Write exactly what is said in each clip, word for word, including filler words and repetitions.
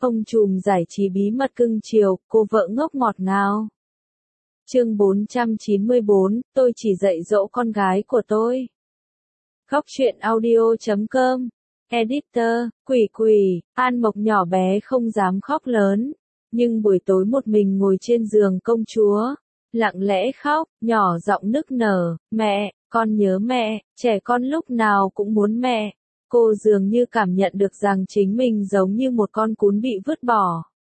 Ông trùm giải trí bí mật cưng chiều, cô vợ ngốc ngọt ngào. Chương bốn trăm chín mươi bốn, tôi chỉ dạy dỗ con gái của tôi. Góc truyện audio chấm com. Editor, Quỷ Quỷ, An Mộc nhỏ bé không dám khóc lớn, nhưng buổi tối một mình ngồi trên giường công chúa, lặng lẽ khóc, nhỏ giọng nức nở, mẹ, con nhớ mẹ, trẻ con lúc nào cũng muốn mẹ. Cô dường như cảm nhận được rằng chính mình giống như một con cún bị vứt bỏ.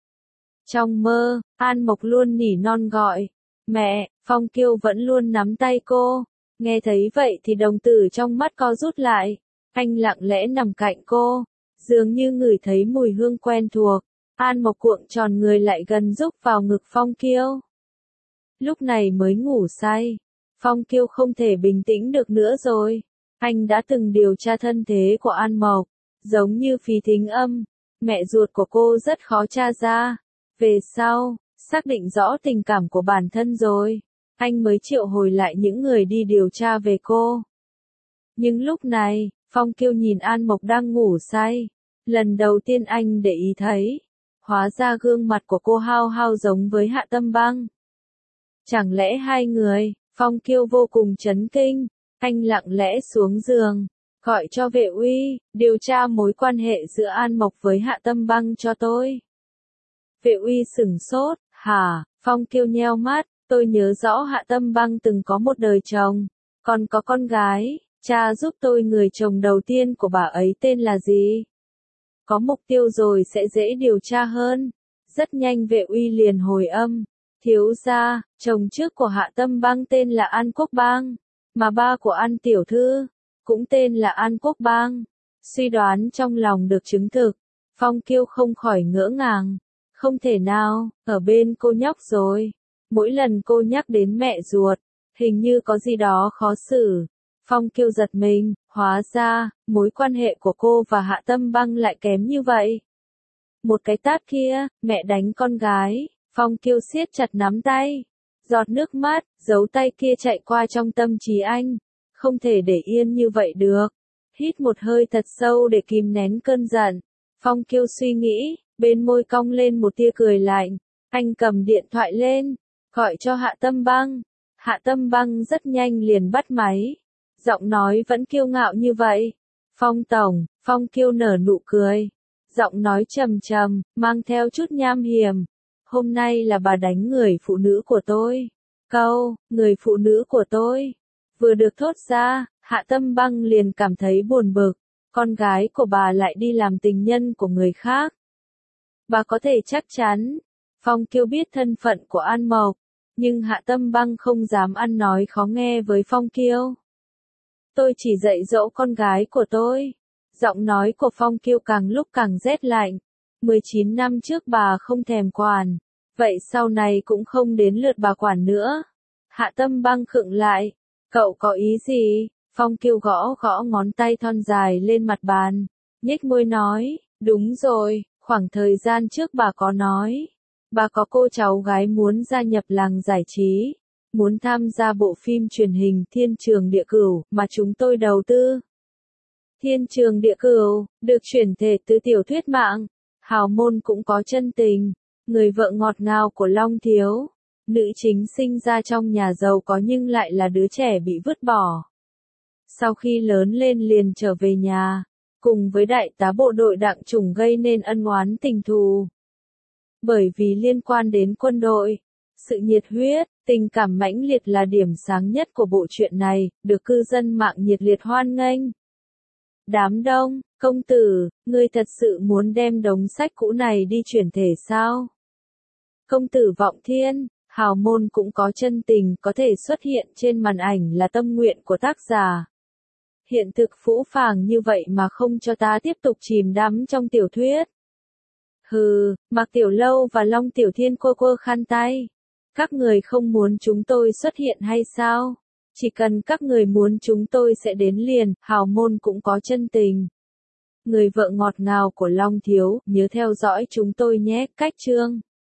Trong mơ, An Mộc luôn nỉ non gọi, mẹ, Phong Kiêu vẫn luôn nắm tay cô. Nghe thấy vậy thì đồng tử trong mắt co rút lại, anh lặng lẽ nằm cạnh cô, dường như ngửi thấy mùi hương quen thuộc. An Mộc cuộn tròn người lại gần rúc vào ngực Phong Kiêu. Lúc này mới ngủ say, Phong Kiêu không thể bình tĩnh được nữa rồi. Anh đã từng điều tra thân thế của An Mộc, giống như Phí Thính Âm, mẹ ruột của cô rất khó tra ra. Về sau, xác định rõ tình cảm của bản thân rồi, anh mới triệu hồi lại những người đi điều tra về cô. Nhưng lúc này, Phong Kiêu nhìn An Mộc đang ngủ say, lần đầu tiên anh để ý thấy, hóa ra gương mặt của cô hao hao giống với Hạ Tâm Băng. Chẳng lẽ hai người? Phong Kiêu vô cùng chấn kinh. Anh lặng lẽ xuống giường, gọi cho Vệ Uy, điều tra mối quan hệ giữa An Mộc với Hạ Tâm Băng cho tôi. Vệ Uy sửng sốt, hả? Phong Kiêu nheo mắt, tôi nhớ rõ Hạ Tâm Băng từng có một đời chồng, còn có con gái, cha giúp tôi người chồng đầu tiên của bà ấy tên là gì? Có mục tiêu rồi sẽ dễ điều tra hơn. Rất nhanh Vệ Uy liền hồi âm, thiếu gia, chồng trước của Hạ Tâm Băng tên là An Quốc Bang. Mà ba của An tiểu thư, cũng tên là An Quốc Bang. Suy đoán trong lòng được chứng thực, Phong Kiêu không khỏi ngỡ ngàng. Không thể nào, ở bên cô nhóc rồi. Mỗi lần cô nhắc đến mẹ ruột, hình như có gì đó khó xử. Phong Kiêu giật mình, hóa ra, mối quan hệ của cô và Hạ Tâm Băng lại kém như vậy. Một cái tát kia, mẹ đánh con gái, Phong Kiêu siết chặt nắm tay. Giọt nước mắt, dấu tay kia chạy qua trong tâm trí anh. Không thể để yên như vậy được. Hít một hơi thật sâu để kìm nén cơn giận. Phong Kiêu suy nghĩ, bên môi cong lên một tia cười lạnh. Anh cầm điện thoại lên, gọi cho Hạ Tâm Băng. Hạ Tâm Băng rất nhanh liền bắt máy. Giọng nói vẫn kiêu ngạo như vậy. Phong tổng, Phong Kiêu nở nụ cười. Giọng nói trầm trầm, mang theo chút nham hiểm. Hôm nay là bà đánh người phụ nữ của tôi. Câu, người phụ nữ của tôi. Vừa được thốt ra, Hạ Tâm Băng liền cảm thấy buồn bực. Con gái của bà lại đi làm tình nhân của người khác. Bà có thể chắc chắn. Phong Kiêu biết thân phận của An Mộc. Nhưng Hạ Tâm Băng không dám ăn nói khó nghe với Phong Kiêu. Tôi chỉ dạy dỗ con gái của tôi. Giọng nói của Phong Kiêu càng lúc càng rét lạnh. mười chín năm trước bà không thèm quản. Vậy sau này cũng không đến lượt bà quản nữa. Hạ Tâm Băng khựng lại. Cậu có ý gì? Phong Kiêu gõ gõ ngón tay thon dài lên mặt bàn. Nhếch môi nói, đúng rồi, khoảng thời gian trước bà có nói. Bà có cô cháu gái muốn gia nhập làng giải trí. Muốn tham gia bộ phim truyền hình Thiên Trường Địa Cửu mà chúng tôi đầu tư. Thiên Trường Địa Cửu, được chuyển thể từ tiểu thuyết mạng. Hào môn cũng có chân tình. Người vợ ngọt ngào của Long Thiếu. Nữ chính sinh ra trong nhà giàu có nhưng lại là đứa trẻ bị vứt bỏ. Sau khi lớn lên liền trở về nhà, cùng với đại tá bộ đội Đặng Trùng gây nên ân oán tình thù. Bởi vì liên quan đến quân đội, sự nhiệt huyết, tình cảm mãnh liệt là điểm sáng nhất của bộ truyện này, được cư dân mạng nhiệt liệt hoan nghênh. Đám đông, công tử, ngươi thật sự muốn đem đống sách cũ này đi chuyển thể sao? Công tử Vọng Thiên, hào môn cũng có chân tình có thể xuất hiện trên màn ảnh là tâm nguyện của tác giả. Hiện thực phũ phàng như vậy mà không cho ta tiếp tục chìm đắm trong tiểu thuyết. Hừ, Mạc Tiểu Lâu và Long Tiểu Thiên quơ quơ khăn tay. Các người không muốn chúng tôi xuất hiện hay sao? Chỉ cần các người muốn chúng tôi sẽ đến liền, hào môn cũng có chân tình. Người vợ ngọt ngào của Long Thiếu, nhớ theo dõi chúng tôi nhé, cách chương.